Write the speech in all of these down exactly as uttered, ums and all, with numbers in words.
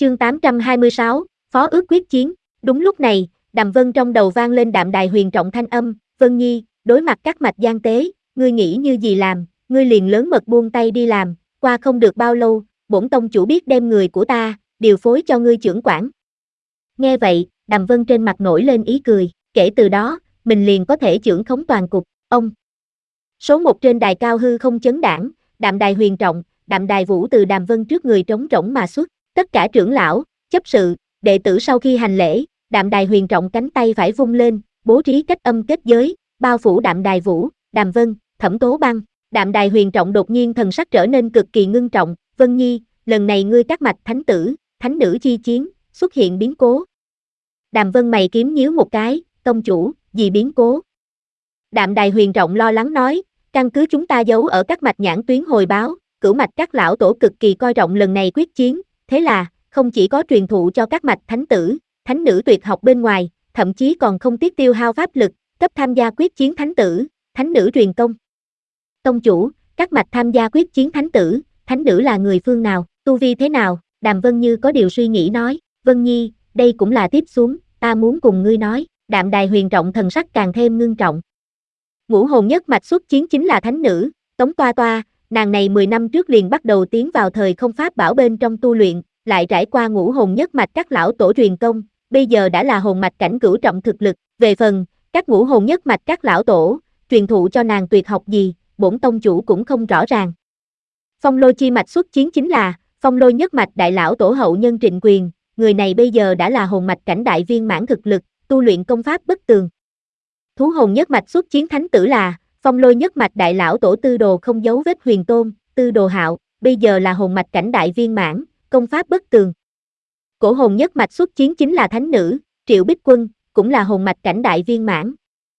Chương tám trăm hai mươi sáu, Phó ước quyết chiến. Đúng lúc này, Đàm Vân trong đầu vang lên đạm đài huyền trọng thanh âm, Vân Nhi, đối mặt các mạch gian tế, ngươi nghĩ như gì làm, ngươi liền lớn mật buông tay đi làm, qua không được bao lâu, bổn tông chủ biết đem người của ta, điều phối cho ngươi chưởng quản. Nghe vậy, Đàm Vân trên mặt nổi lên ý cười, kể từ đó, mình liền có thể chưởng khống toàn cục, ông. Số một trên đài cao hư không chấn đảng, đạm đài huyền trọng, đạm đài vũ từ Đàm Vân trước người trống rỗng mà xuất, tất cả trưởng lão, chấp sự, đệ tử sau khi hành lễ, đạm đài huyền trọng cánh tay phải vung lên, bố trí cách âm kết giới, bao phủ đạm đài vũ, Đàm Vân, Thẩm Tố Băng. Đạm đài huyền trọng đột nhiên thần sắc trở nên cực kỳ ngưng trọng, Vân Nhi, lần này ngươi các mạch thánh tử, thánh nữ chi chiến, xuất hiện biến cố. Đàm Vân mày kiếm nhíu một cái, tông chủ, gì biến cố? Đạm đài huyền trọng lo lắng nói, căn cứ chúng ta giấu ở các mạch nhãn tuyến hồi báo, cửu mạch các lão tổ cực kỳ coi trọng lần này quyết chiến, thế là, không chỉ có truyền thụ cho các mạch thánh tử, thánh nữ tuyệt học bên ngoài, thậm chí còn không tiếc tiêu hao pháp lực, cấp tham gia quyết chiến thánh tử, thánh nữ truyền công. Tông chủ, các mạch tham gia quyết chiến thánh tử, thánh nữ là người phương nào, tu vi thế nào? Đàm Vân như có điều suy nghĩ nói, Vân Nhi, đây cũng là tiếp xuống, ta muốn cùng ngươi nói. Đạm đài huyền trọng thần sắc càng thêm ngưng trọng. Ngũ hồn nhất mạch xuất chiến chính là thánh nữ, Tống Toa Toa, nàng này mười năm trước liền bắt đầu tiến vào thời không pháp bảo bên trong tu luyện, lại trải qua ngũ hồn nhất mạch các lão tổ truyền công, bây giờ đã là hồn mạch cảnh cửu trọng thực lực, về phần, các ngũ hồn nhất mạch các lão tổ, truyền thụ cho nàng tuyệt học gì, bổn tông chủ cũng không rõ ràng. Phong lôi chi mạch xuất chiến chính là, phong lôi nhất mạch đại lão tổ hậu nhân Trịnh Quyền, người này bây giờ đã là hồn mạch cảnh đại viên mãn thực lực, tu luyện công pháp bất tường. Thú hồn nhất mạch xuất chiến thánh tử là, phong lôi nhất mạch đại lão tổ Tư Đồ không giấu vết huyền tôn, Tư Đồ Hạo, bây giờ là hồn mạch cảnh đại viên mãn, công pháp bất tường. Cổ hồn nhất mạch xuất chiến chính là thánh nữ, Triệu Bích Quân, cũng là hồn mạch cảnh đại viên mãn.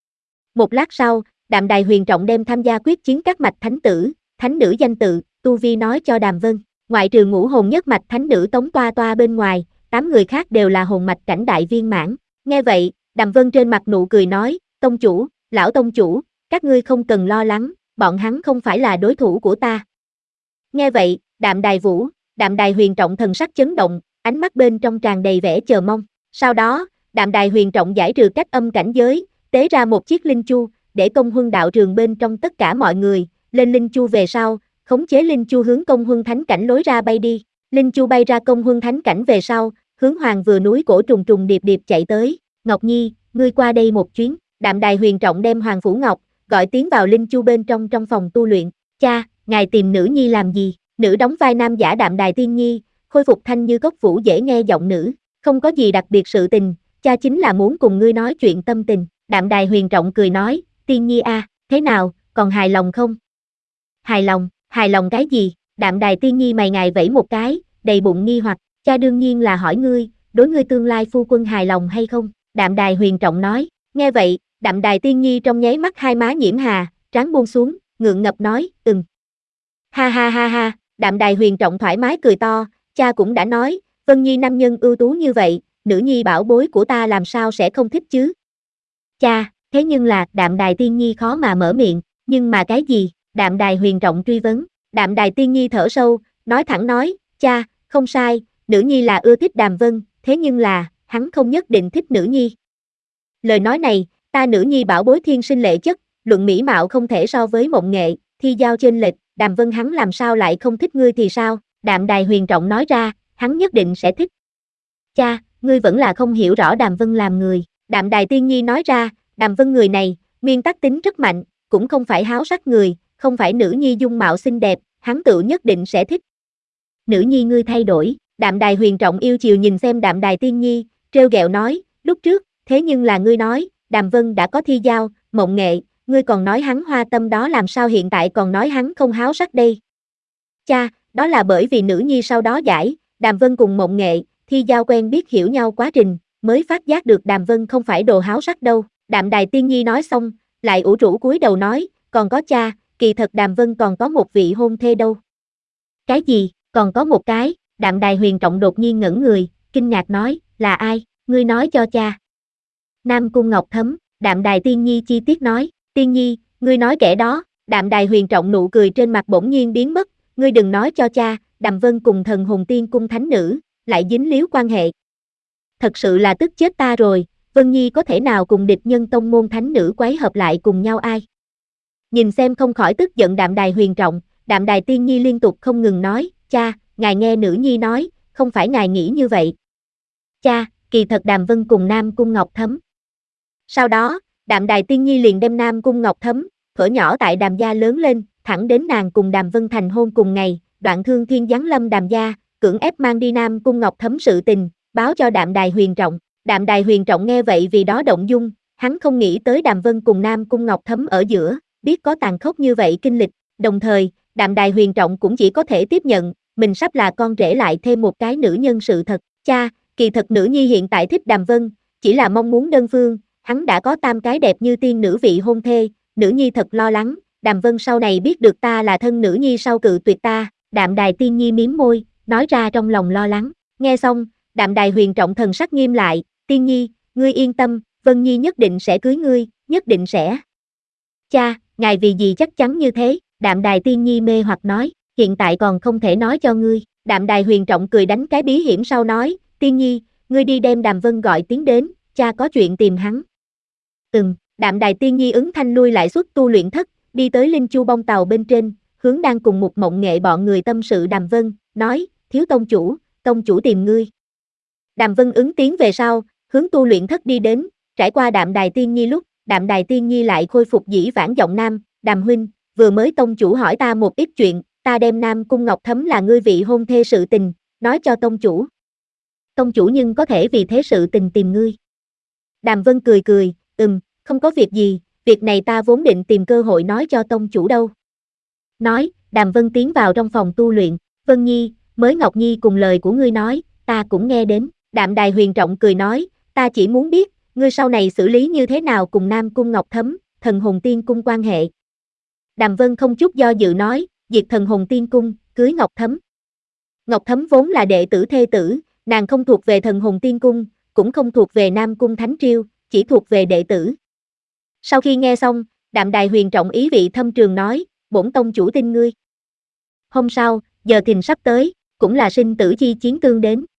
Một lát sau, đạm đài huyền trọng đem tham gia quyết chiến các mạch thánh tử, thánh nữ danh tự, tu vi nói cho Đàm Vân, ngoại trừ ngũ hồn nhất mạch thánh nữ Tống Toa Toa bên ngoài, tám người khác đều là hồn mạch cảnh đại viên mãn. Nghe vậy, Đàm Vân trên mặt nụ cười nói, tông chủ, lão tông chủ, các ngươi không cần lo lắng, bọn hắn không phải là đối thủ của ta. Nghe vậy, đạm đài vũ, đạm đài huyền trọng thần sắc chấn động, ánh mắt bên trong tràn đầy vẻ chờ mong. Sau đó, đạm đài huyền trọng giải trừ cách âm cảnh giới, tế ra một chiếc linh chu, để công huân đạo trường bên trong tất cả mọi người, lên linh chu về sau, khống chế linh chu hướng công huân thánh cảnh lối ra bay đi. Linh chu bay ra công huân thánh cảnh về sau, hướng hoàng vừa núi cổ trùng trùng điệp điệp chạy tới. Ngọc Nhi, ngươi qua đây một chuyến. Đạm đài huyền trọng đem Hoàng Phủ Ngọc gọi tiến vào linh chu bên trong trong phòng tu luyện. Cha, ngài tìm nữ nhi làm gì? Nữ đóng vai nam giả Đạm Đài Tiên Nhi, khôi phục thanh như cốc vũ dễ nghe giọng nữ. Không có gì đặc biệt sự tình, cha chính là muốn cùng ngươi nói chuyện tâm tình. Đạm đài huyền trọng cười nói, Tiên Nhi a, à, thế nào, còn hài lòng không? Hài lòng, hài lòng cái gì? Đạm đài Tiên Nhi mày ngài vẫy một cái, đầy bụng nghi hoặc, cha đương nhiên là hỏi ngươi, đối ngươi tương lai phu quân hài lòng hay không? Đạm đài huyền trọng nói, nghe vậy, Đạm đài Tiên Nhi trong nháy mắt hai má nhiễm hà, trán buông xuống, ngượng ngập nói, ừm. Ha ha ha ha, đạm đài huyền trọng thoải mái cười to, cha cũng đã nói, Vân Nhi nam nhân ưu tú như vậy, nữ nhi bảo bối của ta làm sao sẽ không thích chứ? Cha, thế nhưng là, đạm đài Tiên Nhi khó mà mở miệng, nhưng mà cái gì? Đạm đài huyền trọng truy vấn, đạm đài Tiên Nhi thở sâu, nói thẳng nói, cha, không sai, nữ nhi là ưa thích Đàm Vân, thế nhưng là, hắn không nhất định thích nữ nhi. Lời nói này, ta nữ nhi bảo bối thiên sinh lệ chất, luận mỹ mạo không thể so với mộng nghệ, thi giao trên lệch, Đàm Vân hắn làm sao lại không thích ngươi thì sao? Đạm đài huyền trọng nói ra, hắn nhất định sẽ thích. Cha, ngươi vẫn là không hiểu rõ Đàm Vân làm người. Đạm đài Tiên Nhi nói ra, Đàm Vân người này, nguyên tắc tính rất mạnh, cũng không phải háo sắc người, không phải nữ nhi dung mạo xinh đẹp, hắn tự nhất định sẽ thích. Nữ nhi ngươi thay đổi, đạm đài huyền trọng yêu chiều nhìn xem đạm đài Tiên Nhi, trêu ghẹo nói, lúc trước, thế nhưng là ngươi nói, Đàm Vân đã có thi giao, mộng nghệ, ngươi còn nói hắn hoa tâm đó làm sao hiện tại còn nói hắn không háo sắc đây. Cha, đó là bởi vì nữ nhi sau đó giải, Đàm Vân cùng mộng nghệ, thi giao quen biết hiểu nhau quá trình, mới phát giác được Đàm Vân không phải đồ háo sắc đâu. Đạm đài Tiên Nhi nói xong, lại ủ rũ cúi đầu nói, còn có cha, kỳ thật Đàm Vân còn có một vị hôn thê đâu. Cái gì, còn có một cái? Đạm đài huyền trọng đột nhiên ngẩn người, kinh ngạc nói, là ai, ngươi nói cho cha. Nam Cung Ngọc Thấm, đạm đài Tiên Nhi chi tiết nói, Tiên Nhi, ngươi nói kẻ đó, đạm đài huyền trọng nụ cười trên mặt bỗng nhiên biến mất, ngươi đừng nói cho cha, Đàm Vân cùng thần hồn tiên cung thánh nữ, lại dính líu quan hệ. Thật sự là tức chết ta rồi, Vân Nhi có thể nào cùng địch nhân tông môn thánh nữ quấy hợp lại cùng nhau ai? Nhìn xem không khỏi tức giận Đạm Đài Huyền Trọng, Đạm Đài Tiên Nhi liên tục không ngừng nói, cha, ngài nghe nữ nhi nói, không phải ngài nghĩ như vậy. Cha, kỳ thật Đàm Vân cùng Nam Cung Ngọc Thấm. Sau đó, Đạm Đài Tiên Nhi liền đem Nam Cung Ngọc Thấm, thuở nhỏ tại Đàm gia lớn lên, thẳng đến nàng cùng Đàm Vân thành hôn cùng ngày, Đoạn Thương Thiên giáng lâm Đàm gia, cưỡng ép mang đi Nam Cung Ngọc Thấm sự tình, báo cho Đạm Đài Huyền Trọng. Đạm Đài Huyền Trọng nghe vậy vì đó động dung, hắn không nghĩ tới Đàm Vân cùng Nam Cung Ngọc Thấm ở giữa, biết có tàn khốc như vậy kinh lịch, đồng thời, Đạm Đài Huyền Trọng cũng chỉ có thể tiếp nhận, mình sắp là con rể lại thêm một cái nữ nhân sự thật. Cha, kỳ thật nữ nhi hiện tại thích Đàm Vân, chỉ là mong muốn đơn phương, hắn đã có tam cái đẹp như tiên nữ vị hôn thê, nữ nhi thật lo lắng, Đàm Vân sau này biết được ta là thân nữ nhi sau cự tuyệt ta. Đạm Đài Tiên Nhi mím môi, nói ra trong lòng lo lắng. Nghe xong, Đạm Đài Huyền Trọng thần sắc nghiêm lại, Tiên Nhi, ngươi yên tâm, Vân Nhi nhất định sẽ cưới ngươi, nhất định sẽ. Cha, ngài vì gì chắc chắn như thế? Đạm Đài Tiên Nhi mê hoặc nói, hiện tại còn không thể nói cho ngươi. Đạm Đài Huyền Trọng cười đánh cái bí hiểm sau nói, Tiên Nhi, ngươi đi đem Đàm Vân gọi tiếng đến, cha có chuyện tìm hắn. Ừm, Đạm Đài Tiên Nhi ứng thanh lui lại xuất tu luyện thất, đi tới Linh Chu bông tàu bên trên, hướng đang cùng một mộng nghệ bọn người tâm sự Đàm Vân, nói, thiếu tông chủ, tông chủ tìm ngươi. Đàm Vân ứng tiếng về sau, hướng tu luyện thất đi đến, trải qua Đạm Đài Tiên Nhi lúc, Đạm Đài Tiên Nhi lại khôi phục dĩ vãng giọng nam, Đàm huynh, vừa mới tông chủ hỏi ta một ít chuyện, ta đem Nam Cung Ngọc Thấm là ngươi vị hôn thê sự tình, nói cho tông chủ. Tông chủ nhưng có thể vì thế sự tình tìm ngươi. Đàm Vân cười cười, ừm, không có việc gì, việc này ta vốn định tìm cơ hội nói cho tông chủ đâu. Nói, Đàm Vân tiến vào trong phòng tu luyện, Vân Nhi, mới Ngọc Nhi cùng lời của ngươi nói, ta cũng nghe đến. Đạm Đài Huyền Trọng cười nói, ta chỉ muốn biết, ngươi sau này xử lý như thế nào cùng Nam Cung Ngọc Thấm, thần hồn tiên cung quan hệ. Đàm Vân không chút do dự nói, diệt thần hồn tiên cung, cưới Ngọc Thấm. Ngọc Thấm vốn là đệ tử thê tử, nàng không thuộc về thần hồn tiên cung, cũng không thuộc về Nam Cung Thánh Triêu, chỉ thuộc về đệ tử. Sau khi nghe xong, Đạm Đài Huyền Trọng ý vị thâm trường nói, bổn tông chủ tin ngươi. Hôm sau, giờ thìn sắp tới, cũng là sinh tử chi chiến tương đến.